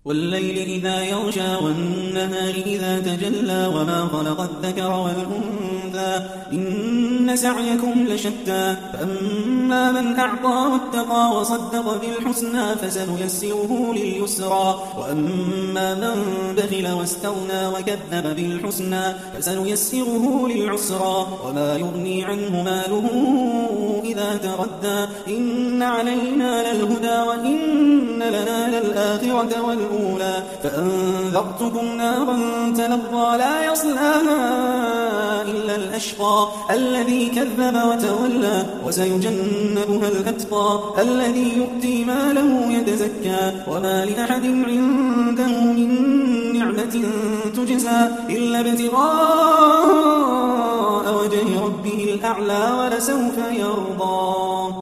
والليل إذا يغشى والنهار إذا تجلى وما خلق الذكر والأنثى إن سعيكم لشتى فأما من أعطى واتقى وصدق بالحسنى فسنيسره لليسرى وأما من بخل واستغنى وكذب بالحسنى فسنيسره للعسرى وما يغني عنه ماله إذا تردى إن علينا للهدى وإن لنا للآخرة والأولى فأنذرتكم نارا تلظى لا يصلاها إلا الأشقى الذي كذب وتولى وسيجنبها الأتقى الذي يؤتي ماله يتزكى وما لأحد عنده من نعمة تجزى إلا ابتغاء وجه ربه الأعلى ولسوف يرضى.